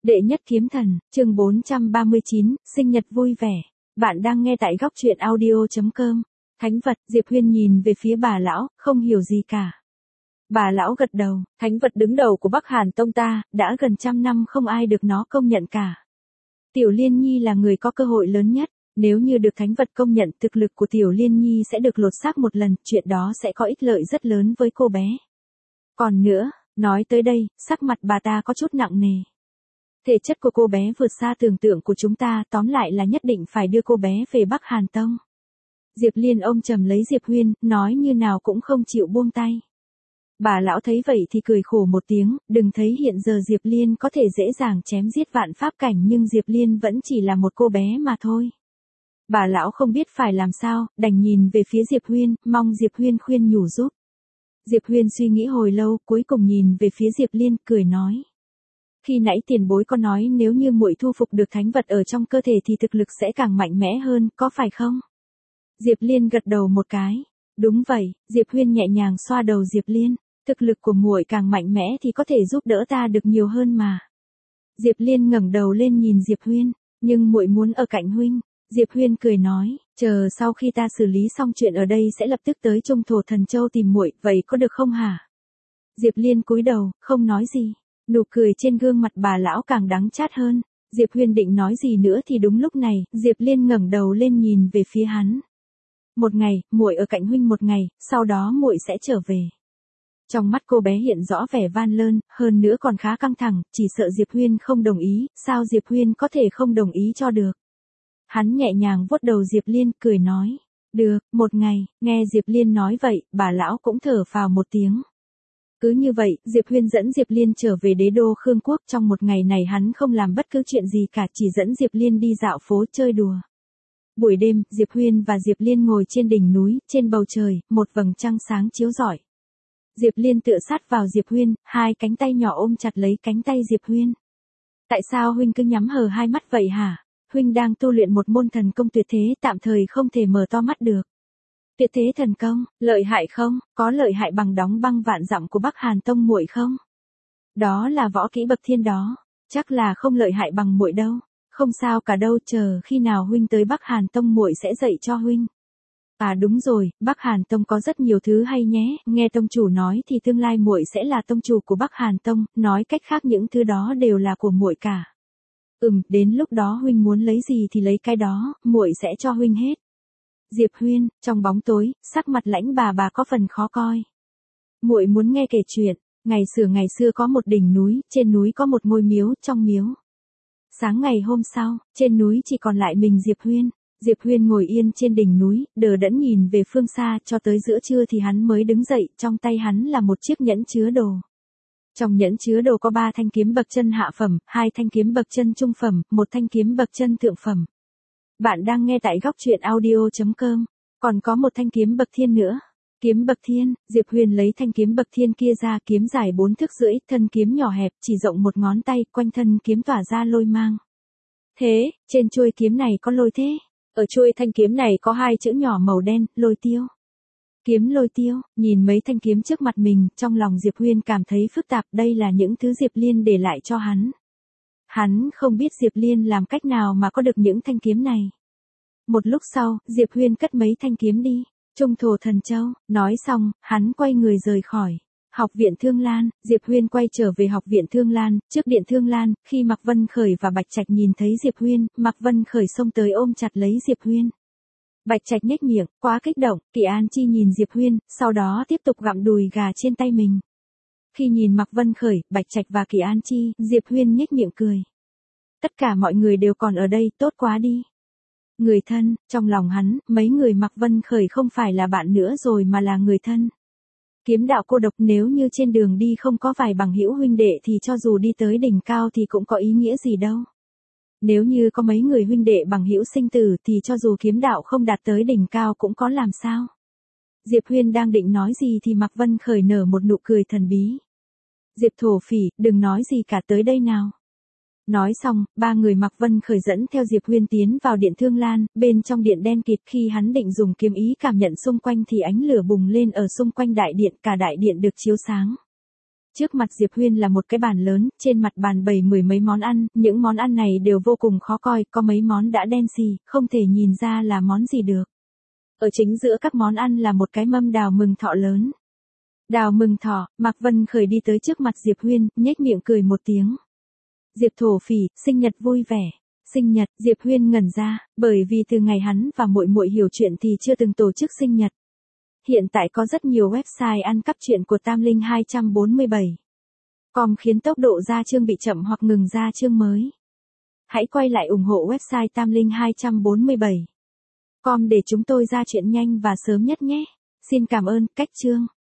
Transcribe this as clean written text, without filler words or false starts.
Đệ nhất kiếm thần, chương 439, sinh nhật vui vẻ. Bạn đang nghe tại góc truyện audio.com. Thánh vật, Diệp Huyên nhìn về phía bà lão, không hiểu gì cả. Bà lão gật đầu, thánh vật đứng đầu của Bắc Hàn Tông ta, đã gần 100 năm không ai được nó công nhận cả. Tiểu Liên Nhi là người có cơ hội lớn nhất, nếu như được thánh vật công nhận thực lực của Tiểu Liên Nhi sẽ được lột xác một lần, chuyện đó sẽ có ích lợi rất lớn với cô bé. Còn nữa, nói tới đây, sắc mặt bà ta có chút nặng nề. Thể chất của cô bé vượt xa tưởng tượng của chúng ta, tóm lại là nhất định phải đưa cô bé về Bắc Hàn Tông. Diệp Liên ôm chầm lấy Diệp Huyên, nói như nào cũng không chịu buông tay. Bà lão thấy vậy thì cười khổ một tiếng, đừng thấy hiện giờ Diệp Liên có thể dễ dàng chém giết vạn pháp cảnh nhưng Diệp Liên vẫn chỉ là một cô bé mà thôi. Bà lão không biết phải làm sao, đành nhìn về phía Diệp Huyên, mong Diệp Huyên khuyên nhủ giúp. Diệp Huyên suy nghĩ hồi lâu, cuối cùng nhìn về phía Diệp Liên, cười nói. Khi nãy tiền bối có nói nếu như muội thu phục được thánh vật ở trong cơ thể thì thực lực sẽ càng mạnh mẽ hơn, có phải không? Diệp Liên gật đầu một cái. Đúng vậy, Diệp Huyên nhẹ nhàng xoa đầu Diệp Liên. Thực lực của muội càng mạnh mẽ thì có thể giúp đỡ ta được nhiều hơn mà. Diệp Liên ngẩng đầu lên nhìn Diệp Huyên, nhưng muội muốn ở cạnh huynh. Diệp Huyên cười nói, chờ sau khi ta xử lý xong chuyện ở đây sẽ lập tức tới Trung Thổ Thần Châu tìm muội, vậy có được không hả? Diệp Liên cúi đầu, không nói gì. Nụ cười trên gương mặt bà lão càng đắng chát hơn. Diệp Huyên định nói gì nữa thì đúng lúc này, Diệp Liên ngẩng đầu lên nhìn về phía hắn. Một ngày, muội ở cạnh huynh một ngày, sau đó muội sẽ trở về. Trong mắt cô bé hiện rõ vẻ van lơn, hơn nữa còn khá căng thẳng, chỉ sợ Diệp Huyên không đồng ý, sao Diệp Huyên có thể không đồng ý cho được. Hắn nhẹ nhàng vuốt đầu Diệp Liên, cười nói, được, một ngày, nghe Diệp Liên nói vậy, bà lão cũng thở phào một tiếng. Cứ như vậy, Diệp Huyên dẫn Diệp Liên trở về đế đô Khương Quốc, trong một ngày này hắn không làm bất cứ chuyện gì cả, chỉ dẫn Diệp Liên đi dạo phố chơi đùa. Buổi đêm, Diệp Huyên và Diệp Liên ngồi trên đỉnh núi, trên bầu trời, một vầng trăng sáng chiếu rọi. Diệp Liên tựa sát vào Diệp Huyên, hai cánh tay nhỏ ôm chặt lấy cánh tay Diệp Huyên. Tại sao huynh cứ nhắm hờ hai mắt vậy hả? Huynh đang tu luyện một môn thần công tuyệt thế, tạm thời không thể mở to mắt được. Tuyệt thế thần công, lợi hại không? Có lợi hại bằng đóng băng vạn dặm của Bắc Hàn Tông muội không? Đó là võ kỹ bậc thiên đó, chắc là không lợi hại bằng muội đâu. Không sao cả đâu, chờ khi nào huynh tới Bắc Hàn Tông muội sẽ dạy cho huynh. À đúng rồi, Bắc Hàn Tông có rất nhiều thứ hay nhé, nghe tông chủ nói thì tương lai muội sẽ là tông chủ của Bắc Hàn Tông, nói cách khác những thứ đó đều là của muội cả. Đến lúc đó huynh muốn lấy gì thì lấy cái đó, muội sẽ cho huynh hết. Diệp Huyên, trong bóng tối, sắc mặt lãnh bà có phần khó coi. Muội muốn nghe kể chuyện, ngày xưa có một đỉnh núi, trên núi có một ngôi miếu, trong miếu. Sáng ngày hôm sau, trên núi chỉ còn lại mình Diệp Huyên. Diệp Huyên ngồi yên trên đỉnh núi, đờ đẫn nhìn về phương xa, cho tới giữa trưa thì hắn mới đứng dậy, trong tay hắn là một chiếc nhẫn chứa đồ. Trong nhẫn chứa đồ có 3 thanh kiếm bậc chân hạ phẩm, 2 thanh kiếm bậc chân trung phẩm, 1 thanh kiếm bậc chân thượng phẩm. Bạn đang nghe tại góc truyện audio.com, còn có 1 thanh kiếm bậc thiên nữa. Kiếm bậc thiên, Diệp Huyền lấy thanh kiếm bậc thiên kia ra, kiếm dài 4 thước rưỡi, thân kiếm nhỏ hẹp, chỉ rộng 1 ngón tay, quanh thân kiếm tỏa ra lôi mang. Thế, trên chuôi kiếm này có lôi thế? Ở chuôi thanh kiếm này có 2 chữ nhỏ màu đen, lôi tiêu. Kiếm lôi tiêu, nhìn mấy thanh kiếm trước mặt mình, trong lòng Diệp Huyên cảm thấy phức tạp, đây là những thứ Diệp Liên để lại cho hắn. Hắn không biết Diệp Liên làm cách nào mà có được những thanh kiếm này. Một lúc sau, Diệp Huyên cất mấy thanh kiếm đi. Trung Thổ Thần Châu, nói xong, hắn quay người rời khỏi. Học viện Thương Lan, Diệp Huyên quay trở về học viện Thương Lan, trước điện Thương Lan, khi Mạc Vân Khởi và Bạch Trạch nhìn thấy Diệp Huyên, Mạc Vân Khởi xông tới ôm chặt lấy Diệp Huyên. Bạch Trạch nhếch miệng, quá kích động, Kỳ An Chi nhìn Diệp Huyên, sau đó tiếp tục gặm đùi gà trên tay mình. Khi nhìn Mạc Vân Khởi, Bạch Trạch và Kỳ An Chi, Diệp Huyên nhếch miệng cười. Tất cả mọi người đều còn ở đây, tốt quá đi. Người thân, trong lòng hắn, mấy người Mạc Vân Khởi không phải là bạn nữa rồi mà là người thân. Kiếm đạo cô độc, nếu như trên đường đi không có vài bằng hữu huynh đệ thì cho dù đi tới đỉnh cao thì cũng có ý nghĩa gì đâu. Nếu như có mấy người huynh đệ bằng hữu sinh tử thì cho dù kiếm đạo không đạt tới đỉnh cao cũng có làm sao. Diệp Huyên đang định nói gì thì Mạc Vân Khởi nở một nụ cười thần bí. Diệp thổ phỉ, đừng nói gì cả, tới đây nào. Nói xong, 3 người Mạc Vân Khởi dẫn theo Diệp Huyên tiến vào điện Thương Lan, bên trong điện đen kịt, khi hắn định dùng kiếm ý cảm nhận xung quanh thì ánh lửa bùng lên ở xung quanh đại điện, cả đại điện được chiếu sáng. Trước mặt Diệp Huyên là một cái bàn lớn, trên mặt bàn bày mười mấy món ăn, những món ăn này đều vô cùng khó coi, có mấy món đã đen xì, không thể nhìn ra là món gì được. Ở chính giữa các món ăn là một cái mâm đào mừng thọ lớn. Đào mừng thọ, Mạc Vân Khởi đi tới trước mặt Diệp Huyên, nhếch miệng cười một tiếng. Diệp thổ phỉ, sinh nhật vui vẻ. Sinh nhật, Diệp Huyên ngẩn ra, bởi vì từ ngày hắn và muội muội hiểu chuyện thì chưa từng tổ chức sinh nhật. Hiện tại có rất nhiều website ăn cắp chuyện của Tam Linh 247. Com khiến tốc độ ra chương bị chậm hoặc ngừng ra chương mới. Hãy quay lại ủng hộ website Tam Linh 247. Com để chúng tôi ra chuyện nhanh và sớm nhất nhé. Xin cảm ơn, cách chương.